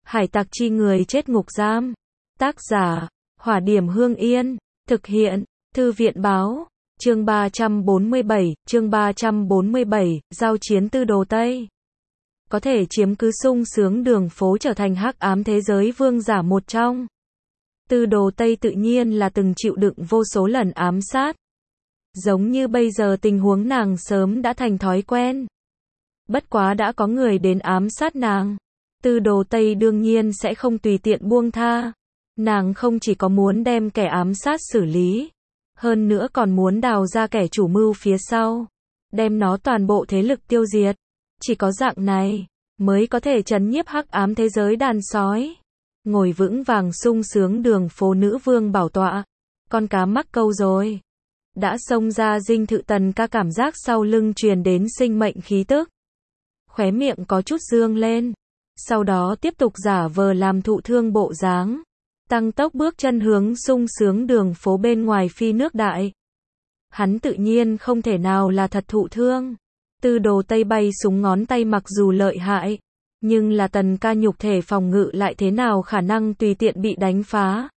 Hải tặc chi người chết ngục giam. Tác giả, Hỏa Điểm Hương Yên. Thực hiện, Thư viện Báo. Chương 347, giao chiến Tư Đồ Tây. Có thể chiếm cứ sung sướng đường phố trở thành hắc ám thế giới vương giả một trong. Tư Đồ Tây tự nhiên là từng chịu đựng vô số lần ám sát. Giống như bây giờ tình huống nàng sớm đã thành thói quen. Bất quá đã có người đến ám sát nàng. Tư Đồ Tây đương nhiên sẽ không tùy tiện buông tha. Nàng không chỉ có muốn đem kẻ ám sát xử lý, hơn nữa còn muốn đào ra kẻ chủ mưu phía sau, đem nó toàn bộ thế lực tiêu diệt. Chỉ có dạng này mới có thể trấn nhiếp hắc ám thế giới đàn sói. Ngồi vững vàng sung sướng đường phố nữ vương bảo tọa. Con cá mắc câu rồi. Đã xông ra dinh thự Tần Ca cảm giác sau lưng truyền đến sinh mệnh khí tức. Khóe miệng có chút dương lên. Sau đó tiếp tục giả vờ làm thụ thương bộ dáng. Tăng tốc bước chân hướng sung sướng đường phố bên ngoài phi nước đại. Hắn tự nhiên không thể nào là thật thụ thương. Tư Đồ Tây bay súng ngón tay mặc dù lợi hại, nhưng là Tần Ca nhục thể phòng ngự lại thế nào khả năng tùy tiện bị đánh phá.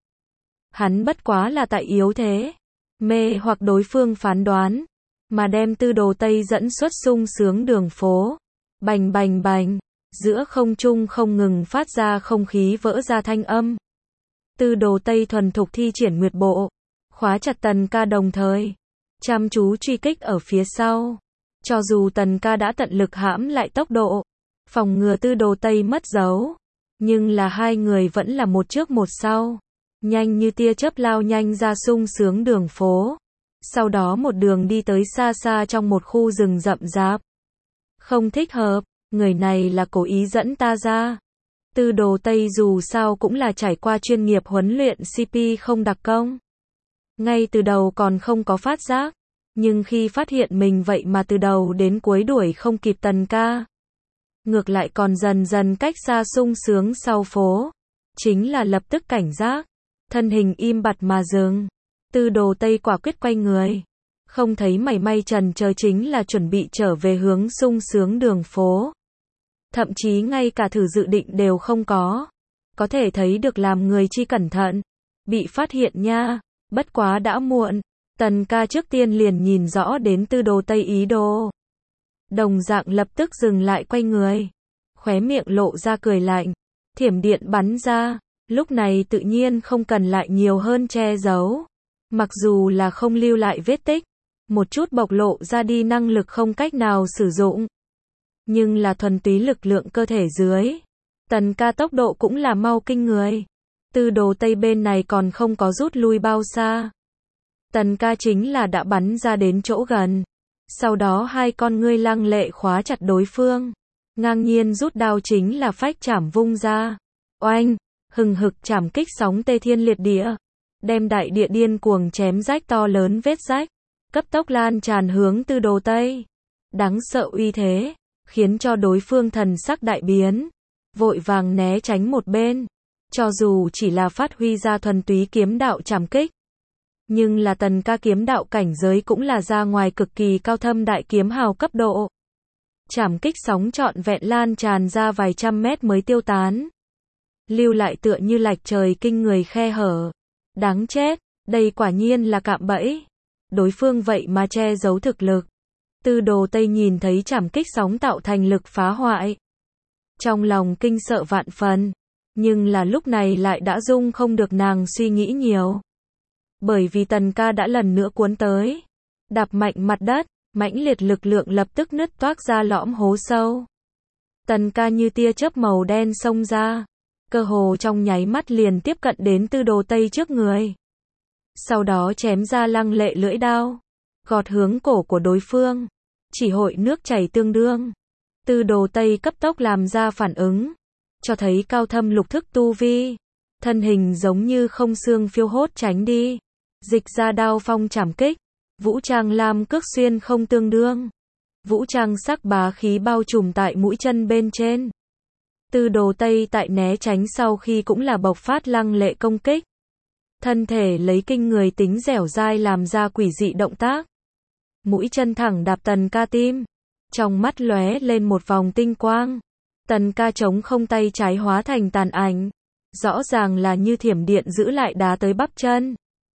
Hắn bất quá là tại yếu thế, mê hoặc đối phương phán đoán, mà đem Tư Đồ Tây dẫn xuất sung sướng đường phố. Bành bành bành, giữa không trung không ngừng phát ra không khí vỡ ra thanh âm. Tư Đồ Tây thuần thục thi triển nguyệt bộ, khóa chặt Tần Ca đồng thời chăm chú truy kích ở phía sau. Cho dù Tần Ca đã tận lực hãm lại tốc độ, phòng ngừa Tư Đồ Tây mất dấu, nhưng là hai người vẫn là một trước một sau, nhanh như tia chớp lao nhanh ra sung sướng đường phố. Sau đó một đường đi tới xa xa trong một khu rừng rậm rạp. Không thích hợp, người này là cố ý dẫn ta ra. Tư Đồ Tây dù sao cũng là trải qua chuyên nghiệp huấn luyện CP không đặc công. Ngay từ đầu còn không có phát giác, nhưng khi phát hiện mình vậy mà từ đầu đến cuối đuổi không kịp Tần Ca, ngược lại còn dần dần cách xa sung sướng sau phố, chính là lập tức cảnh giác, thân hình im bặt mà dừng. Tư Đồ Tây quả quyết quay người, không thấy mảy may chần chờ chính là chuẩn bị trở về hướng sung sướng đường phố. Thậm chí ngay cả thử dự định đều không có thể thấy được làm người chi cẩn thận, bị phát hiện nha. Bất quá đã muộn, Tần Ca trước tiên liền nhìn rõ đến Tư Đồ Tây ý đồ. Đồng dạng lập tức dừng lại quay người, khóe miệng lộ ra cười lạnh, thiểm điện bắn ra, lúc này tự nhiên không cần lại nhiều hơn che giấu. Mặc dù là không lưu lại vết tích, một chút bộc lộ ra đi năng lực không cách nào sử dụng, nhưng là thuần túy lực lượng cơ thể dưới. Tần Ca tốc độ cũng là mau kinh người. Tư Đồ Tây bên này còn không có rút lui bao xa. Tần Ca chính là đã bắn ra đến chỗ gần. Sau đó hai con ngươi lăng lệ khóa chặt đối phương. Ngang nhiên rút đao chính là phách chảm vung ra. Oanh, hừng hực chảm kích sóng tê thiên liệt địa. Đem đại địa điên cuồng chém rách to lớn vết rách. Cấp tốc lan tràn hướng Tư Đồ Tây. Đáng sợ uy thế, khiến cho đối phương thần sắc đại biến. Vội vàng né tránh một bên. Cho dù chỉ là phát huy ra thuần túy kiếm đạo chảm kích, nhưng là Tần Ca kiếm đạo cảnh giới cũng là ra ngoài cực kỳ cao thâm đại kiếm hào cấp độ. Chảm kích sóng trọn vẹn lan tràn ra vài trăm mét mới tiêu tán, lưu lại tựa như lạch trời kinh người khe hở. Đáng chết, đây quả nhiên là cạm bẫy. Đối phương vậy mà che giấu thực lực. Tư Đồ Tây nhìn thấy chảm kích sóng tạo thành lực phá hoại, trong lòng kinh sợ vạn phần. Nhưng là lúc này lại đã dung không được nàng suy nghĩ nhiều. Bởi vì Tần Ca đã lần nữa cuốn tới. Đạp mạnh mặt đất, mãnh liệt lực lượng lập tức nứt toác ra lõm hố sâu. Tần Ca như tia chớp màu đen xông ra. Cơ hồ trong nháy mắt liền tiếp cận đến Tư Đồ Tây trước người. Sau đó chém ra lăng lệ lưỡi đao. Gọt hướng cổ của đối phương. Chỉ hội nước chảy tương đương. Tư Đồ Tây cấp tốc làm ra phản ứng. Cho thấy cao thâm lục thức tu vi. Thân hình giống như không xương phiêu hốt tránh đi. Dịch ra đao phong chảm kích. Vũ trang lam cước xuyên không tương đương. Vũ trang sắc bá khí bao trùm tại mũi chân bên trên. Tư Đồ Tây tại né tránh sau khi cũng là bộc phát lăng lệ công kích. Thân thể lấy kinh người tính dẻo dai làm ra quỷ dị động tác. Mũi chân thẳng đạp Tần Ca tim. Trong mắt lóe lên một vòng tinh quang. Tần Ca chống không tay trái hóa thành tàn ảnh. Rõ ràng là như thiểm điện giữ lại đá tới bắp chân.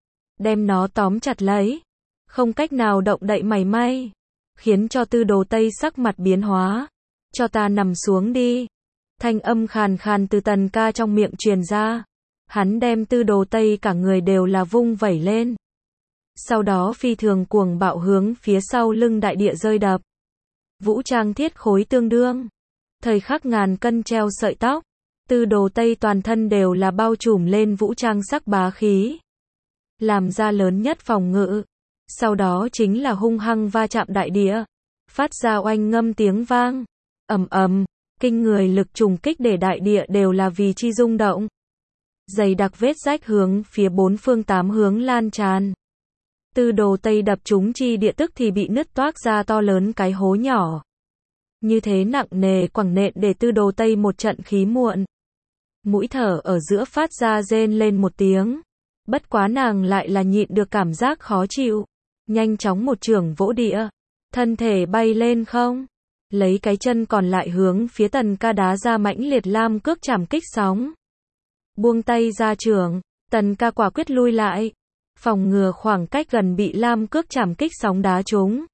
Đem nó tóm chặt lấy. Không cách nào động đậy mảy may. Khiến cho Tư Đồ Tây sắc mặt biến hóa. Cho ta nằm xuống đi. Thanh âm khàn khàn từ Tần Ca trong miệng truyền ra. Hắn đem Tư Đồ Tây cả người đều là vung vẩy lên. Sau đó phi thường cuồng bạo hướng phía sau lưng đại địa rơi đập. Vũ trang thiết khối tương đương. Thời khắc ngàn cân treo sợi tóc. Tư Đồ Tây toàn thân đều là bao trùm lên vũ trang sắc bá khí. Làm ra lớn nhất phòng ngự. Sau đó chính là hung hăng va chạm đại địa. Phát ra oanh ngâm tiếng vang. Ầm ầm, kinh người lực trùng kích để đại địa đều là vì chi rung động. Dày đặc vết rách hướng phía bốn phương tám hướng lan tràn. Tư Đồ Tây đập trúng chi địa tức thì bị nứt toác ra to lớn cái hố nhỏ. Như thế nặng nề quẳng nện để Tư Đồ Tây một trận khí muộn. Mũi thở ở giữa phát ra rên lên một tiếng. Bất quá nàng lại là nhịn được cảm giác khó chịu. Nhanh chóng một chưởng vỗ địa. Thân thể bay lên không. Lấy cái chân còn lại hướng phía Tần Ca đá ra mãnh liệt lam cước chảm kích sóng. Buông tay ra chưởng. Tần Ca quả quyết lui lại. Phòng ngừa khoảng cách gần bị lam cước chảm kích sóng đá trúng.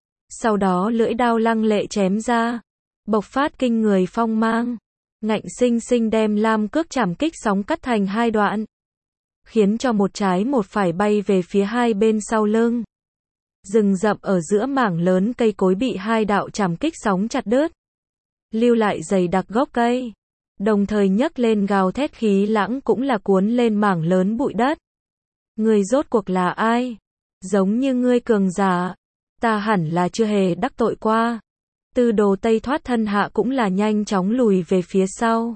Sau đó lưỡi đao lăng lệ chém ra. Bộc phát kinh người phong mang. Ngạnh sinh sinh đem lam cước chảm kích sóng cắt thành hai đoạn. Khiến cho một trái một phải bay về phía hai bên sau lưng. Rừng rậm ở giữa mảng lớn cây cối bị hai đạo chảm kích sóng chặt đứt. Lưu lại dày đặc gốc cây. Đồng thời nhấc lên gào thét khí lãng cũng là cuốn lên mảng lớn bụi đất. Ngươi rốt cuộc là ai? Giống như ngươi cường giả. Ta hẳn là chưa hề đắc tội qua. Tư Đồ Tây thoát thân hạ cũng là nhanh chóng lùi về phía sau.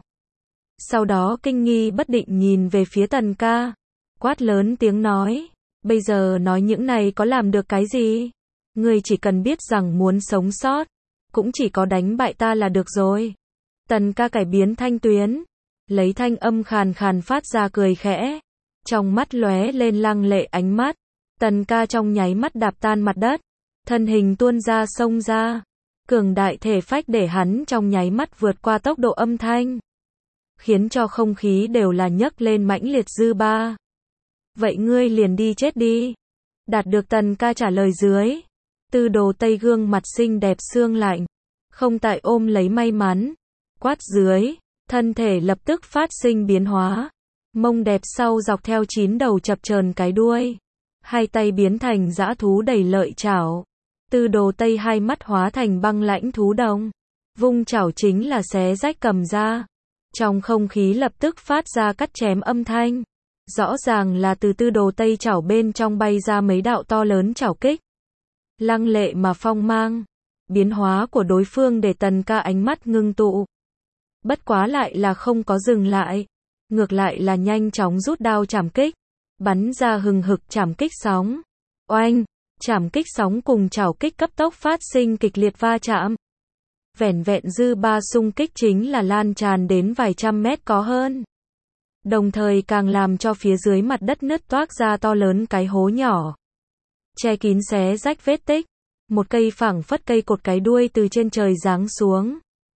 Sau đó kinh nghi bất định nhìn về phía Tần Ca. Quát lớn tiếng nói. Bây giờ nói những này có làm được cái gì? Ngươi chỉ cần biết rằng muốn sống sót. Cũng chỉ có đánh bại ta là được rồi. Tần Ca cải biến thanh tuyến. Lấy thanh âm khàn khàn phát ra cười khẽ. Trong mắt lóe lên lăng lệ ánh mắt. Tần Ca trong nháy mắt đạp tan mặt đất. Thân hình tuôn ra xông ra. Cường đại thể phách để hắn trong nháy mắt vượt qua tốc độ âm thanh. Khiến cho không khí đều là nhấc lên mãnh liệt dư ba. Vậy ngươi liền đi chết đi. Đạt được Tần Ca trả lời dưới. Tư Đồ Tây gương mặt xinh đẹp xương lạnh. Không tại ôm lấy may mắn. Quát dưới. Thân thể lập tức phát sinh biến hóa. Mông đẹp sau dọc theo 9 đầu chập chờn cái đuôi. Hai tay biến thành dã thú đầy lợi chảo. Tư Đồ Tây hai mắt hóa thành băng lãnh thú đồng. Vung chảo chính là xé rách cầm ra. Trong không khí lập tức phát ra cắt chém âm thanh. Rõ ràng là từ Tư Đồ Tây chảo bên trong bay ra mấy đạo to lớn chảo kích. Lăng lệ mà phong mang. Biến hóa của đối phương để Tần Ca ánh mắt ngưng tụ. Bất quá lại là không có dừng lại. Ngược lại là nhanh chóng rút đao chảm kích. Bắn ra hừng hực chảm kích sóng. Oanh! Chảm kích sóng cùng chảo kích cấp tốc phát sinh kịch liệt va chạm. Vẻn vẹn dư ba xung kích chính là lan tràn đến vài trăm mét có hơn. Đồng thời càng làm cho phía dưới mặt đất nứt toác ra to lớn cái hố nhỏ. Che kín xé rách vết tích. Một cây phẳng phất cây cột cái đuôi từ trên trời giáng xuống.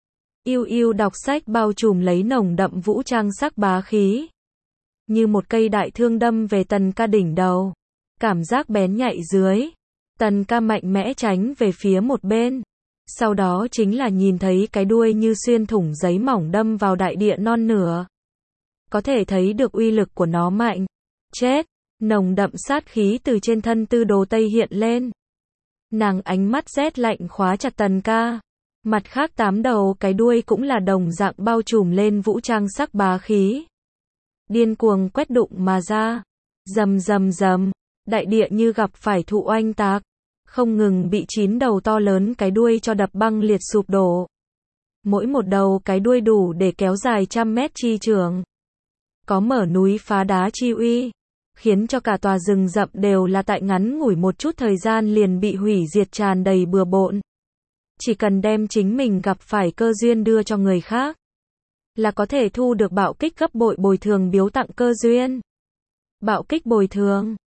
Yêu yêu đọc sách bao trùm lấy nồng đậm vũ trang sắc bá khí. Như một cây đại thương đâm về Tần Ca đỉnh đầu. Cảm giác bén nhạy dưới. Tần Ca mạnh mẽ tránh về phía một bên. Sau đó chính là nhìn thấy cái đuôi như xuyên thủng giấy mỏng đâm vào đại địa non nửa. Có thể thấy được uy lực của nó mạnh. Chết! Nồng đậm sát khí từ trên thân Tư Đồ Tây hiện lên. Nàng ánh mắt rét lạnh khóa chặt Tần Ca. Mặt khác 8 đầu cái đuôi cũng là đồng dạng bao trùm lên vũ trang sắc bá khí. Điên cuồng quét đụng mà ra. Rầm rầm rầm. Đại địa như gặp phải thụ oanh tạc. Không ngừng bị 9 đầu to lớn cái đuôi cho đập băng liệt sụp đổ. Mỗi một đầu cái đuôi đủ để kéo dài trăm mét chi trường. Có mở núi phá đá chi uy. Khiến cho cả tòa rừng rậm đều là tại ngắn ngủi một chút thời gian liền bị hủy diệt tràn đầy bừa bộn. Chỉ cần đem chính mình gặp phải cơ duyên đưa cho người khác. Là có thể thu được bạo kích gấp bội bồi thường biếu tặng cơ duyên. Bạo kích bồi thường.